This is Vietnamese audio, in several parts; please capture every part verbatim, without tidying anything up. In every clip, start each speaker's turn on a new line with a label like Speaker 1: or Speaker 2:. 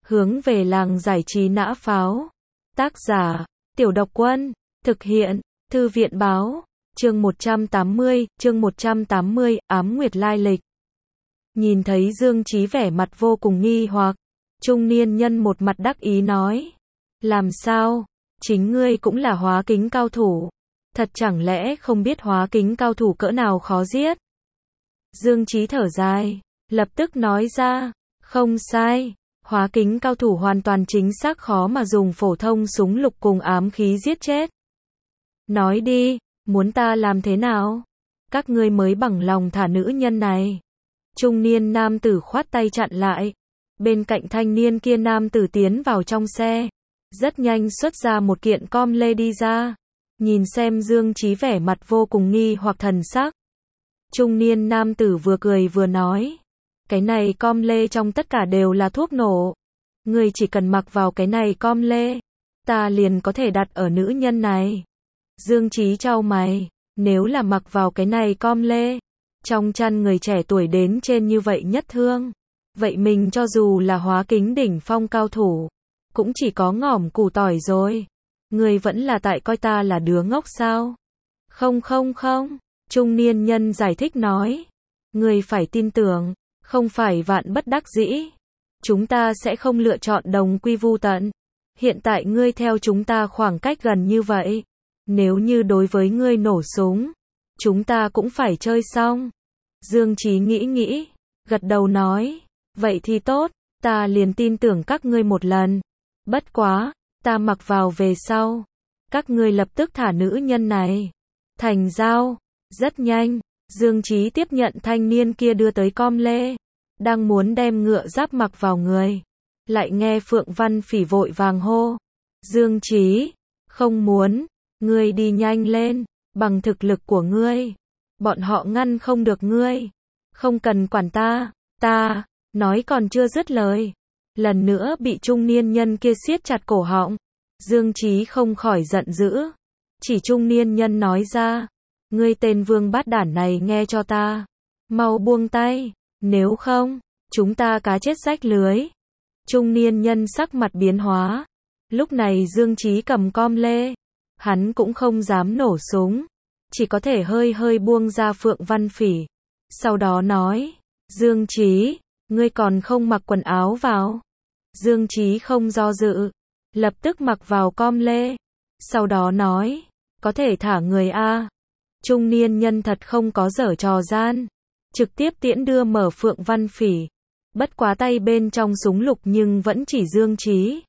Speaker 1: hướng về làng giải trí nã pháo. Tác giả, Tiểu Độc Quân, thực hiện, Thư viện báo, chương một trăm tám mươi, chương một trăm tám mươi, ám nguyệt lai lịch. Nhìn thấy Dương Chí vẻ mặt vô cùng nghi hoặc, trung niên nhân một mặt đắc ý nói, làm sao, chính ngươi cũng là hóa kính cao thủ, thật chẳng lẽ không biết hóa kính cao thủ cỡ nào khó giết? Dương Chí thở dài, lập tức nói ra, không sai, hóa kính cao thủ hoàn toàn chính xác khó mà dùng phổ thông súng lục cùng ám khí giết chết. Nói đi, muốn ta làm thế nào? Các ngươi mới bằng lòng thả nữ nhân này. Trung niên nam tử khoát tay chặn lại. Bên cạnh thanh niên kia nam tử tiến vào trong xe. Rất nhanh xuất ra một kiện com lê đi ra. Nhìn xem Dương Chí vẻ mặt vô cùng nghi hoặc thần sắc. Trung niên nam tử vừa cười vừa nói. Cái này com lê trong tất cả đều là thuốc nổ. Ngươi chỉ cần mặc vào cái này com lê. Ta liền có thể đặt ở nữ nhân này. Dương Chí chau mày. Nếu là mặc vào cái này com lê. Trong chăn người trẻ tuổi đến trên như vậy nhất thương. Vậy mình cho dù là hóa kính đỉnh phong cao thủ. Cũng chỉ có ngỏm củ tỏi rồi. Người vẫn là tại coi ta là đứa ngốc sao? Không không không. Trung niên nhân giải thích nói. Người phải tin tưởng. Không phải vạn bất đắc dĩ. Chúng ta sẽ không lựa chọn đồng quy vu tận. Hiện tại ngươi theo chúng ta khoảng cách gần như vậy. Nếu như đối với ngươi nổ súng. Chúng ta cũng phải chơi xong. Dương Chí nghĩ nghĩ. Gật đầu nói. Vậy thì tốt. Ta liền tin tưởng các ngươi một lần. Bất quá. Ta mặc vào về sau. Các ngươi lập tức thả nữ nhân này. Thành giao. Rất nhanh. Dương Chí tiếp nhận thanh niên kia đưa tới com lê. Đang muốn đem ngựa giáp mặc vào người. Lại nghe Phượng Văn Phỉ vội vàng hô. Dương Chí. Không muốn. Ngươi đi nhanh lên. Bằng thực lực của ngươi. Bọn họ ngăn không được ngươi. Không cần quản ta. Ta. Nói còn chưa dứt lời. Lần nữa bị trung niên nhân kia siết chặt cổ họng. Dương Chí không khỏi giận dữ. Chỉ trung niên nhân nói ra. Ngươi tên vương bát đản này nghe cho ta. Mau buông tay. Nếu không, chúng ta cá chết rách lưới. Trung niên nhân sắc mặt biến hóa. Lúc này Dương Chí cầm com lê. Hắn cũng không dám nổ súng. Chỉ có thể hơi hơi buông ra Phượng Văn Phỉ. Sau đó nói. Dương Chí, ngươi còn không mặc quần áo vào. Dương Chí không do dự. Lập tức mặc vào com lê. Sau đó nói. Có thể thả người a. Trung niên nhân thật không có giở trò gian. Trực tiếp tiễn đưa mở Phượng Văn Phỉ. Bất quá tay bên trong súng lục nhưng vẫn chỉ Dương Chí.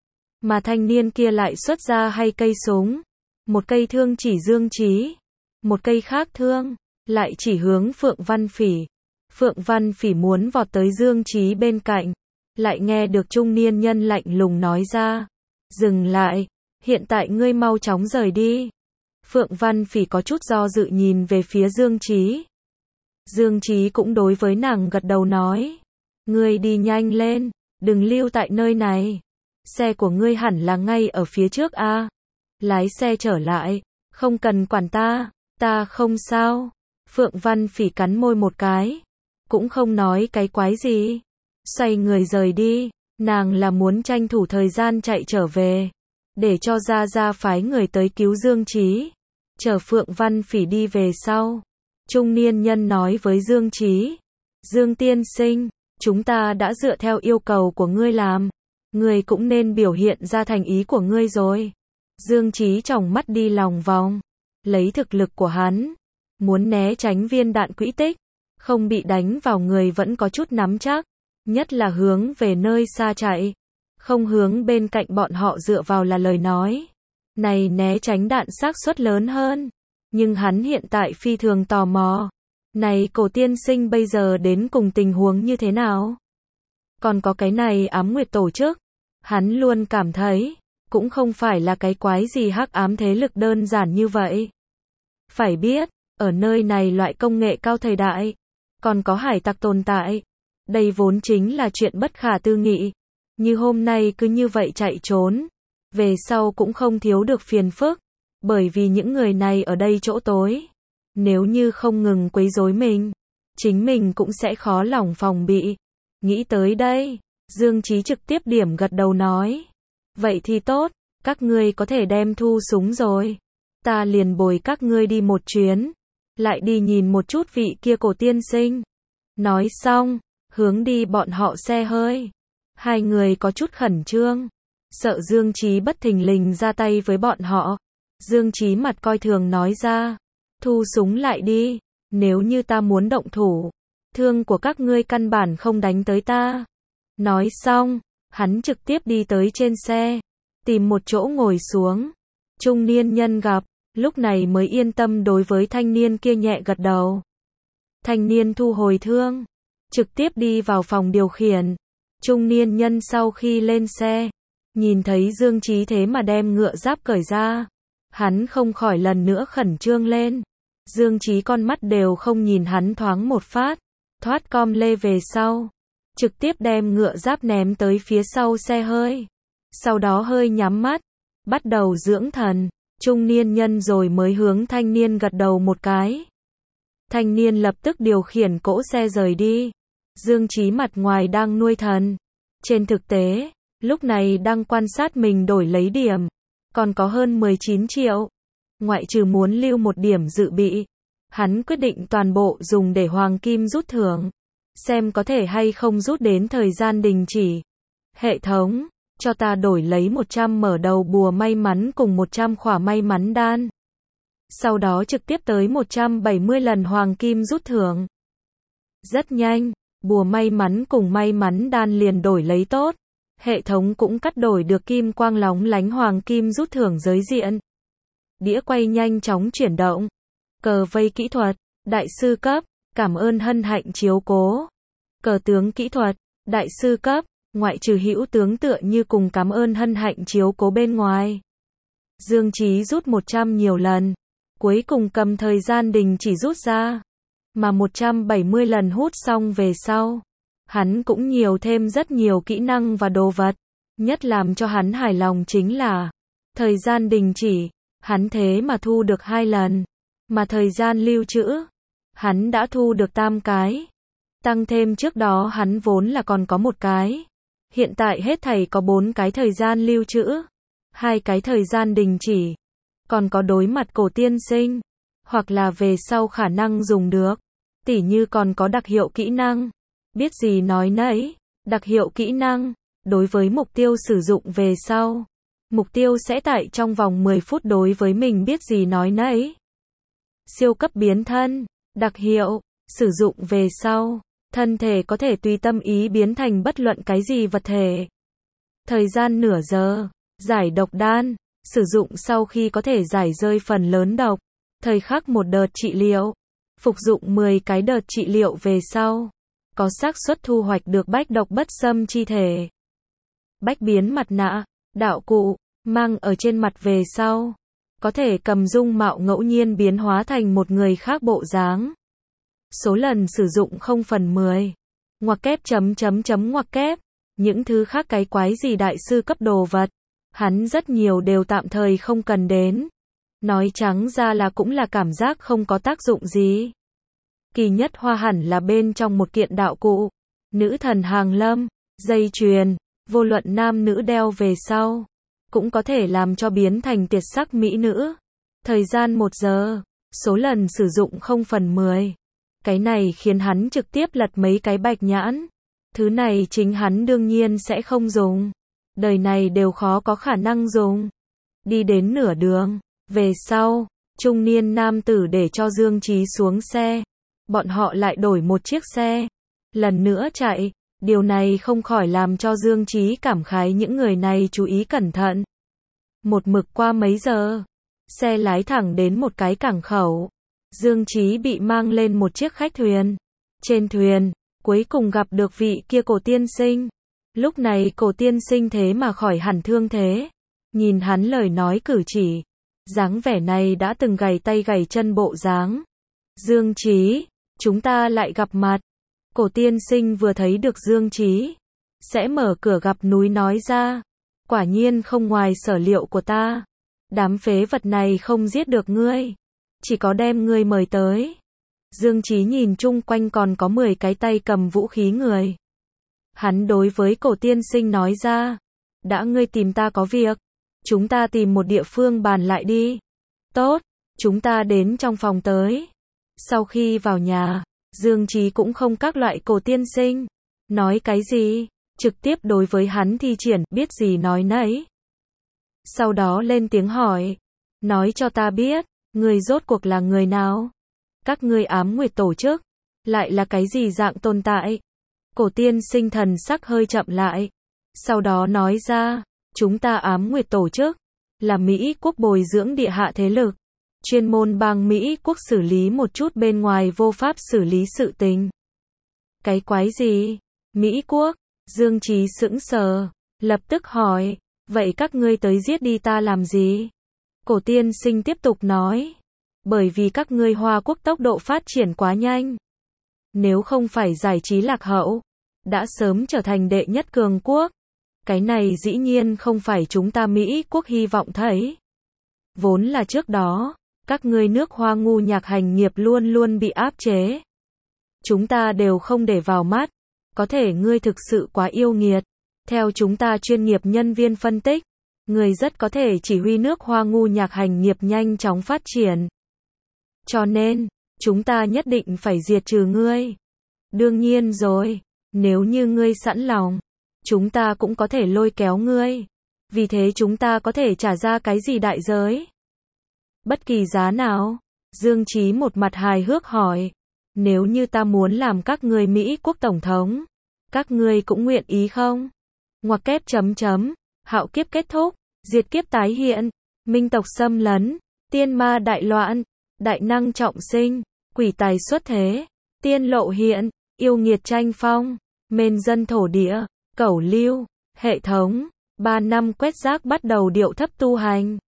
Speaker 1: Mà thanh niên kia lại xuất ra hai cây súng. Một cây thương chỉ Dương Chí. Một cây khác thương. Lại chỉ hướng Phượng Văn Phỉ. Phượng Văn Phỉ muốn vọt tới Dương Chí bên cạnh. Lại nghe được trung niên nhân lạnh lùng nói ra. Dừng lại. Hiện tại ngươi mau chóng rời đi. Phượng Văn Phỉ có chút do dự nhìn về phía Dương Chí. Dương Chí cũng đối với nàng gật đầu nói. Ngươi đi nhanh lên. Đừng lưu tại nơi này. Xe của ngươi hẳn là ngay ở phía trước a. Lái xe trở lại. Không cần quản ta. Ta không sao. Phượng Văn Phỉ cắn môi một cái. Cũng không nói cái quái gì. Xoay người rời đi. Nàng là muốn tranh thủ thời gian chạy trở về. Để cho Gia Gia phái người tới cứu Dương Chí. Chờ Phượng Văn Phỉ đi về sau. Trung niên nhân nói với Dương Chí. Dương tiên sinh. Chúng ta đã dựa theo yêu cầu của ngươi làm. Ngươi cũng nên biểu hiện ra thành ý của ngươi rồi. Dương Chí tròng mắt đi lòng vòng. Lấy thực lực của hắn. Muốn né tránh viên đạn quỹ tích. Không bị đánh vào người vẫn có chút nắm chắc. Nhất là hướng về nơi xa chạy. Không hướng bên cạnh bọn họ dựa vào là lời nói. Này né tránh đạn xác suất lớn hơn. Nhưng hắn hiện tại phi thường tò mò. Này cổ tiên sinh bây giờ đến cùng tình huống như thế nào? Còn có cái này ám nguyệt tổ chức. Hắn luôn cảm thấy. Cũng không phải là cái quái gì hắc ám thế lực đơn giản như vậy. Phải biết. Ở nơi này loại công nghệ cao thời đại. Còn có hải tặc tồn tại. Đây vốn chính là chuyện bất khả tư nghị. Như hôm nay cứ như vậy chạy trốn. Về sau cũng không thiếu được phiền phức. Bởi vì những người này ở đây chỗ tối. Nếu như không ngừng quấy rối mình. Chính mình cũng sẽ khó lòng phòng bị. Nghĩ tới đây. Dương Chí trực tiếp điểm gật đầu nói. Vậy thì tốt, các ngươi có thể đem thu súng rồi. Ta liền bồi các ngươi đi một chuyến. Lại đi nhìn một chút vị kia cổ tiên sinh. Nói xong, hướng đi bọn họ xe hơi. Hai người có chút khẩn trương. Sợ Dương Chí bất thình lình ra tay với bọn họ. Dương Chí mặt coi thường nói ra. Thu súng lại đi. Nếu như ta muốn động thủ, thương của các ngươi căn bản không đánh tới ta. Nói xong, hắn trực tiếp đi tới trên xe. Tìm một chỗ ngồi xuống. Trung niên nhân gặp. Lúc này mới yên tâm đối với thanh niên kia nhẹ gật đầu. Thanh niên thu hồi thương. Trực tiếp đi vào phòng điều khiển. Trung niên nhân sau khi lên xe. Nhìn thấy Dương Chí thế mà đem ngựa giáp cởi ra. Hắn không khỏi lần nữa khẩn trương lên. Dương Chí con mắt đều không nhìn hắn thoáng một phát. Thoát com lê về sau. Trực tiếp đem ngựa giáp ném tới phía sau xe hơi. Sau đó hơi nhắm mắt. Bắt đầu dưỡng thần. Trung niên nhân rồi mới hướng thanh niên gật đầu một cái. Thanh niên lập tức điều khiển cỗ xe rời đi. Dương Chí mặt ngoài đang nuôi thần. Trên thực tế, lúc này đang quan sát mình đổi lấy điểm. Còn có hơn mười chín triệu. Ngoại trừ muốn lưu một điểm dự bị. Hắn quyết định toàn bộ dùng để hoàng kim rút thưởng. Xem có thể hay không rút đến thời gian đình chỉ. Hệ thống, cho ta đổi lấy một trăm mở đầu bùa may mắn cùng một trăm khỏa may mắn đan. Sau đó trực tiếp tới một trăm bảy mươi lần hoàng kim rút thưởng. Rất nhanh, bùa may mắn cùng may mắn đan liền đổi lấy tốt. Hệ thống cũng cắt đổi được kim quang lóng lánh hoàng kim rút thưởng giới diện. Đĩa quay nhanh chóng chuyển động. Cờ vây kỹ thuật, đại sư cấp, cảm ơn hân hạnh chiếu cố. Cờ tướng kỹ thuật, đại sư cấp, ngoại trừ hữu tướng tựa như cùng cảm ơn hân hạnh chiếu cố bên ngoài. Dương Chí rút một trăm nhiều lần. Cuối cùng cầm thời gian đình chỉ rút ra. Mà một trăm bảy mươi lần hút xong về sau. Hắn cũng nhiều thêm rất nhiều kỹ năng và đồ vật. Nhất làm cho hắn hài lòng chính là thời gian đình chỉ. Hắn thế mà thu được hai lần. Mà thời gian lưu trữ, hắn đã thu được tam cái. Tăng thêm trước đó hắn vốn là còn có một cái. Hiện tại hết thảy có bốn cái thời gian lưu trữ. Hai cái thời gian đình chỉ. Còn có đối mặt cổ tiên sinh. Hoặc là về sau khả năng dùng được. Tỉ như còn có đặc hiệu kỹ năng. Biết gì nói nấy. Đặc hiệu kỹ năng. Đối với mục tiêu sử dụng về sau. Mục tiêu sẽ tại trong vòng mười phút đối với mình biết gì nói nấy. Siêu cấp biến thân. Đặc hiệu. Sử dụng về sau. Thân thể có thể tùy tâm ý biến thành bất luận cái gì vật thể. Thời gian nửa giờ. Giải độc đan. Sử dụng sau khi có thể giải rơi phần lớn độc. Thời khắc một đợt trị liệu. Phục dụng mười cái đợt trị liệu về sau. Có xác suất thu hoạch được bách độc bất xâm chi thể. Bách biến mặt nạ. Đạo cụ. Mang ở trên mặt về sau. Có thể cầm dung mạo ngẫu nhiên biến hóa thành một người khác bộ dáng. Số lần sử dụng không phần mười. Ngoặc kép chấm chấm chấm ngoặc kép. Những thứ khác cái quái gì đại sư cấp đồ vật. Hắn rất nhiều đều tạm thời không cần đến. Nói trắng ra là cũng là cảm giác không có tác dụng gì. Kỳ nhất hoa hẳn là bên trong một kiện đạo cụ. Nữ thần hàng lâm, dây chuyền, vô luận nam nữ đeo về sau. Cũng có thể làm cho biến thành tuyệt sắc mỹ nữ. Thời gian một giờ. Số lần sử dụng không phần mười. Cái này khiến hắn trực tiếp lật mấy cái bạch nhãn. Thứ này chính hắn đương nhiên sẽ không dùng. Đời này đều khó có khả năng dùng. Đi đến nửa đường. Về sau, trung niên nam tử để cho Dương Chí xuống xe. Bọn họ lại đổi một chiếc xe. Lần nữa chạy. Điều này không khỏi làm cho Dương Chí cảm khái những người này chú ý cẩn thận. Một mực qua mấy giờ. Xe lái thẳng đến một cái cảng khẩu. Dương Chí bị mang lên một chiếc khách thuyền. Trên thuyền, cuối cùng gặp được vị kia cổ tiên sinh. Lúc này cổ tiên sinh thế mà khỏi hẳn thương thế. Nhìn hắn lời nói cử chỉ. Dáng vẻ này đã từng gầy tay gầy chân bộ dáng. Dương Chí, chúng ta lại gặp mặt. Cổ tiên sinh vừa thấy được Dương Chí. Sẽ mở cửa gặp núi nói ra. Quả nhiên không ngoài sở liệu của ta. Đám phế vật này không giết được ngươi. Chỉ có đem ngươi mời tới. Dương Chí nhìn chung quanh còn có mười cái tay cầm vũ khí người. Hắn đối với cổ tiên sinh nói ra, đã ngươi tìm ta có việc, chúng ta tìm một địa phương bàn lại đi. Tốt, chúng ta đến trong phòng tới. Sau khi vào nhà, Dương Chí cũng không các loại cổ tiên sinh. Nói cái gì? Trực tiếp đối với hắn thi triển, biết gì nói nấy. Sau đó lên tiếng hỏi. Nói cho ta biết, người rốt cuộc là người nào? Các ngươi ám nguyệt tổ chức, lại là cái gì dạng tồn tại? Cổ tiên sinh thần sắc hơi chậm lại. Sau đó nói ra, chúng ta ám nguyệt tổ chức, là Mỹ quốc bồi dưỡng địa hạ thế lực. Chuyên môn bang Mỹ quốc xử lý một chút bên ngoài vô pháp xử lý sự tình. Cái quái gì? Mỹ quốc? Dương Chí sững sờ, lập tức hỏi, vậy các ngươi tới giết đi ta làm gì? Cổ tiên sinh tiếp tục nói, bởi vì các ngươi Hoa quốc tốc độ phát triển quá nhanh. Nếu không phải giải trí lạc hậu, đã sớm trở thành đệ nhất cường quốc. Cái này dĩ nhiên không phải chúng ta Mỹ quốc hy vọng thấy. Vốn là trước đó, các ngươi nước Hoa ngu nhạc hành nghiệp luôn luôn bị áp chế. Chúng ta đều không để vào mắt. Có thể ngươi thực sự quá yêu nghiệt. Theo chúng ta chuyên nghiệp nhân viên phân tích, ngươi rất có thể chỉ huy nước Hoa ngu nhạc hành nghiệp nhanh chóng phát triển. Cho nên, chúng ta nhất định phải diệt trừ ngươi. Đương nhiên rồi, nếu như ngươi sẵn lòng, chúng ta cũng có thể lôi kéo ngươi. Vì thế chúng ta có thể trả ra cái gì đại giới? Bất kỳ giá nào? Dương Chí một mặt hài hước hỏi. Nếu như ta muốn làm các ngươi Mỹ quốc tổng thống, các ngươi cũng nguyện ý không? Ngoặc kép chấm chấm, hạo kiếp kết thúc, diệt kiếp tái hiện, minh tộc xâm lấn, tiên ma đại loạn, đại năng trọng sinh, quỷ tài xuất thế, tiên lộ hiện, yêu nghiệt tranh phong, mên dân thổ địa, cẩu lưu, hệ thống, ba năm quét rác bắt đầu điệu thấp tu hành.